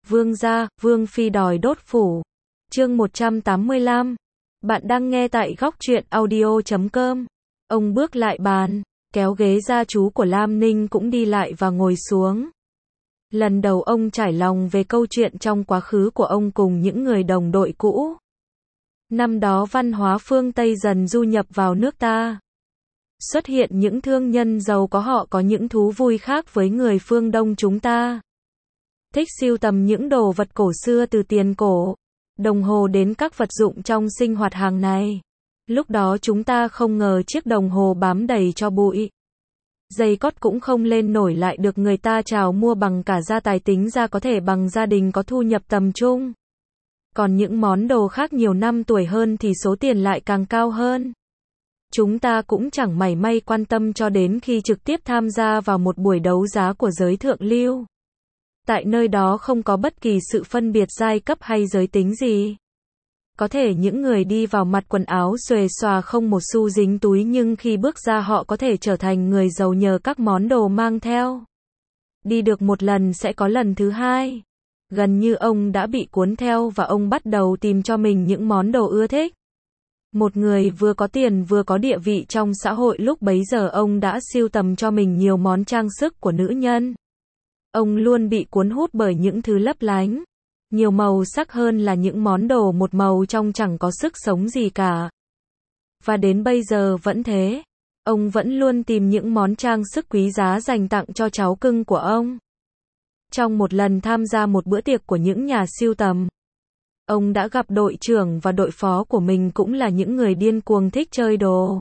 Vương gia, Vương phi đòi đốt phủ. Chương 185. Bạn đang nghe tại góc truyện audio.com. Ông bước lại bàn, kéo ghế gia chú của Lam Ninh cũng đi lại và ngồi xuống. Lần đầu ông trải lòng về câu chuyện trong quá khứ của ông cùng những người đồng đội cũ. Năm đó văn hóa phương Tây dần du nhập vào nước ta. Xuất hiện những thương nhân giàu có, họ có những thú vui khác với người phương Đông chúng ta. Thích sưu tầm những đồ vật cổ xưa từ tiền cổ, đồng hồ đến các vật dụng trong sinh hoạt hàng ngày. Lúc đó chúng ta không ngờ chiếc đồng hồ bám đầy cho bụi. Giày cót cũng không lên nổi lại được người ta chào mua bằng cả gia tài, tính ra có thể bằng gia đình có thu nhập tầm trung. Còn những món đồ khác nhiều năm tuổi hơn thì số tiền lại càng cao hơn. Chúng ta cũng chẳng mảy may quan tâm cho đến khi trực tiếp tham gia vào một buổi đấu giá của giới thượng lưu. Tại nơi đó không có bất kỳ sự phân biệt giai cấp hay giới tính gì. Có thể những người đi vào mặc quần áo xuề xòa không một xu dính túi, nhưng khi bước ra họ có thể trở thành người giàu nhờ các món đồ mang theo. Đi được một lần sẽ có lần thứ hai. Gần như ông đã bị cuốn theo và ông bắt đầu tìm cho mình những món đồ ưa thích. Một người vừa có tiền vừa có địa vị trong xã hội lúc bấy giờ, ông đã sưu tầm cho mình nhiều món trang sức của nữ nhân. Ông luôn bị cuốn hút bởi những thứ lấp lánh, nhiều màu sắc hơn là những món đồ một màu trong chẳng có sức sống gì cả. Và đến bây giờ vẫn thế. Ông vẫn luôn tìm những món trang sức quý giá dành tặng cho cháu cưng của ông. Trong một lần tham gia một bữa tiệc của những nhà sưu tầm, ông đã gặp đội trưởng và đội phó của mình, cũng là những người điên cuồng thích chơi đồ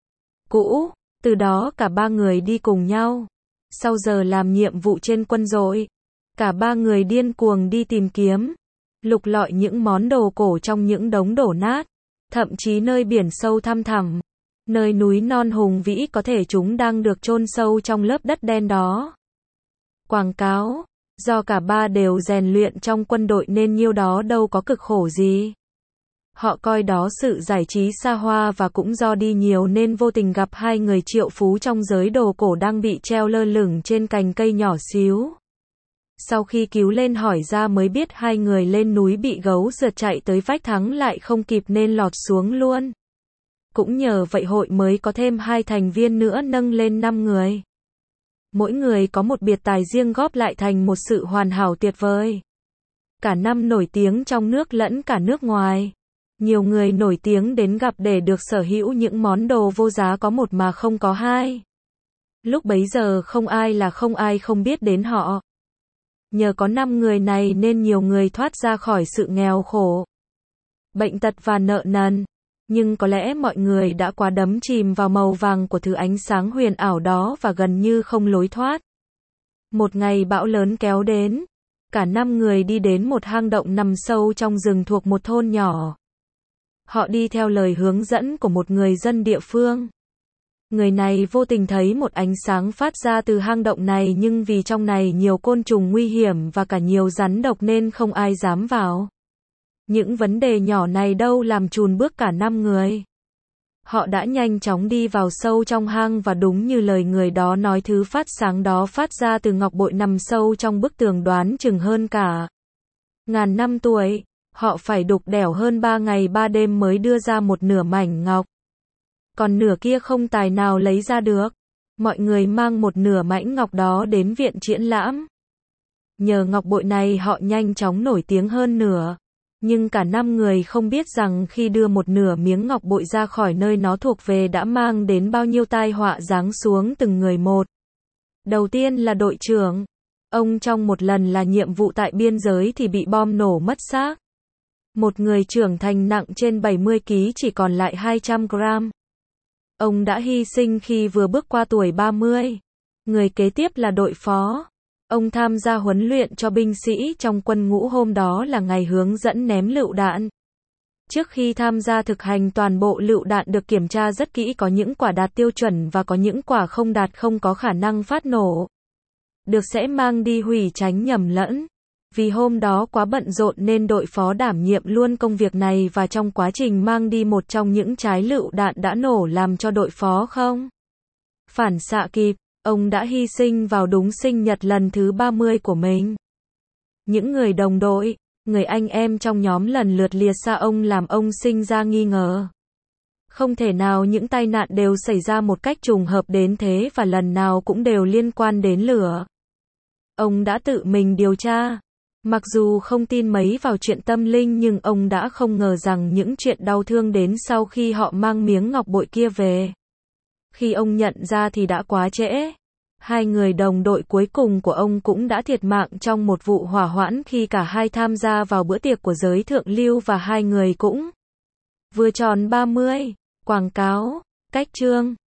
cũ. Từ đó cả ba người đi cùng nhau. Sau giờ làm nhiệm vụ trên quân đội, cả ba người điên cuồng đi tìm kiếm, lục lọi những món đồ cổ trong những đống đổ nát, thậm chí nơi biển sâu thăm thẳm, nơi núi non hùng vĩ, có thể chúng đang được chôn sâu trong lớp đất đen đó. Quảng cáo, do cả ba đều rèn luyện trong quân đội nên nhiêu đó đâu có cực khổ gì. Họ coi đó sự giải trí xa hoa, và cũng do đi nhiều nên vô tình gặp hai người triệu phú trong giới đồ cổ đang bị treo lơ lửng trên cành cây nhỏ xíu. Sau khi cứu lên hỏi ra mới biết hai người lên núi bị gấu rượt chạy tới vách thắng lại không kịp nên lọt xuống luôn. Cũng nhờ vậy hội mới có thêm 2 thành viên nữa, nâng lên 5 người. Mỗi người có một biệt tài riêng góp lại thành một sự hoàn hảo tuyệt vời. Cả năm nổi tiếng trong nước lẫn cả nước ngoài. Nhiều người nổi tiếng đến gặp để được sở hữu những món đồ vô giá có một mà không có hai. Lúc bấy giờ không ai không biết đến họ. Nhờ có 5 người này nên nhiều người thoát ra khỏi sự nghèo khổ, bệnh tật và nợ nần. Nhưng có lẽ mọi người đã quá đắm chìm vào màu vàng của thứ ánh sáng huyền ảo đó và gần như không lối thoát. Một ngày bão lớn kéo đến. Cả 5 người đi đến một hang động nằm sâu trong rừng thuộc một thôn nhỏ. Họ đi theo lời hướng dẫn của một người dân địa phương. Người này vô tình thấy một ánh sáng phát ra từ hang động này, nhưng vì trong này nhiều côn trùng nguy hiểm và cả nhiều rắn độc nên không ai dám vào. Những vấn đề nhỏ này đâu làm chùn bước cả 5 người. Họ đã nhanh chóng đi vào sâu trong hang và đúng như lời người đó nói, thứ phát sáng đó phát ra từ ngọc bội nằm sâu trong bức tường, đoán chừng hơn cả 1000 năm tuổi. Họ phải đục đẽo hơn 3 ngày 3 đêm mới đưa ra một nửa mảnh ngọc. Còn nửa kia không tài nào lấy ra được. Mọi người mang một nửa mảnh ngọc đó đến viện triển lãm. Nhờ ngọc bội này họ nhanh chóng nổi tiếng hơn nửa. Nhưng cả 5 người không biết rằng khi đưa một nửa miếng ngọc bội ra khỏi nơi nó thuộc về đã mang đến bao nhiêu tai họa giáng xuống từng người một. Đầu tiên là đội trưởng. Ông trong một lần là nhiệm vụ tại biên giới thì bị bom nổ mất xác. Một người trưởng thành nặng trên 70 kg chỉ còn lại 200 gram. Ông đã hy sinh khi vừa bước qua tuổi 30. Người kế tiếp là đội phó. Ông tham gia huấn luyện cho binh sĩ trong quân ngũ, hôm đó là ngày hướng dẫn ném lựu đạn. Trước khi tham gia thực hành, toàn bộ lựu đạn được kiểm tra rất kỹ, có những quả đạt tiêu chuẩn và có những quả không đạt, không có khả năng phát nổ. Được sẽ mang đi hủy, tránh nhầm lẫn. Vì hôm đó quá bận rộn nên đội phó đảm nhiệm luôn công việc này, và trong quá trình mang đi một trong những trái lựu đạn đã nổ làm cho đội phó không phản xạ kịp. Ông đã hy sinh vào đúng sinh nhật lần thứ 30 của mình. Những người đồng đội, người anh em trong nhóm lần lượt liệt xa ông làm ông sinh ra nghi ngờ. Không thể nào những tai nạn đều xảy ra một cách trùng hợp đến thế và lần nào cũng đều liên quan đến lửa. Ông đã tự mình điều tra. Mặc dù không tin mấy vào chuyện tâm linh nhưng ông đã không ngờ rằng những chuyện đau thương đến sau khi họ mang miếng ngọc bội kia về. Khi ông nhận ra thì đã quá trễ. Hai người đồng đội cuối cùng của ông cũng đã thiệt mạng trong một vụ hỏa hoãn khi cả hai tham gia vào bữa tiệc của giới thượng lưu và hai người cũng vừa tròn 30. Quảng cáo, cách chương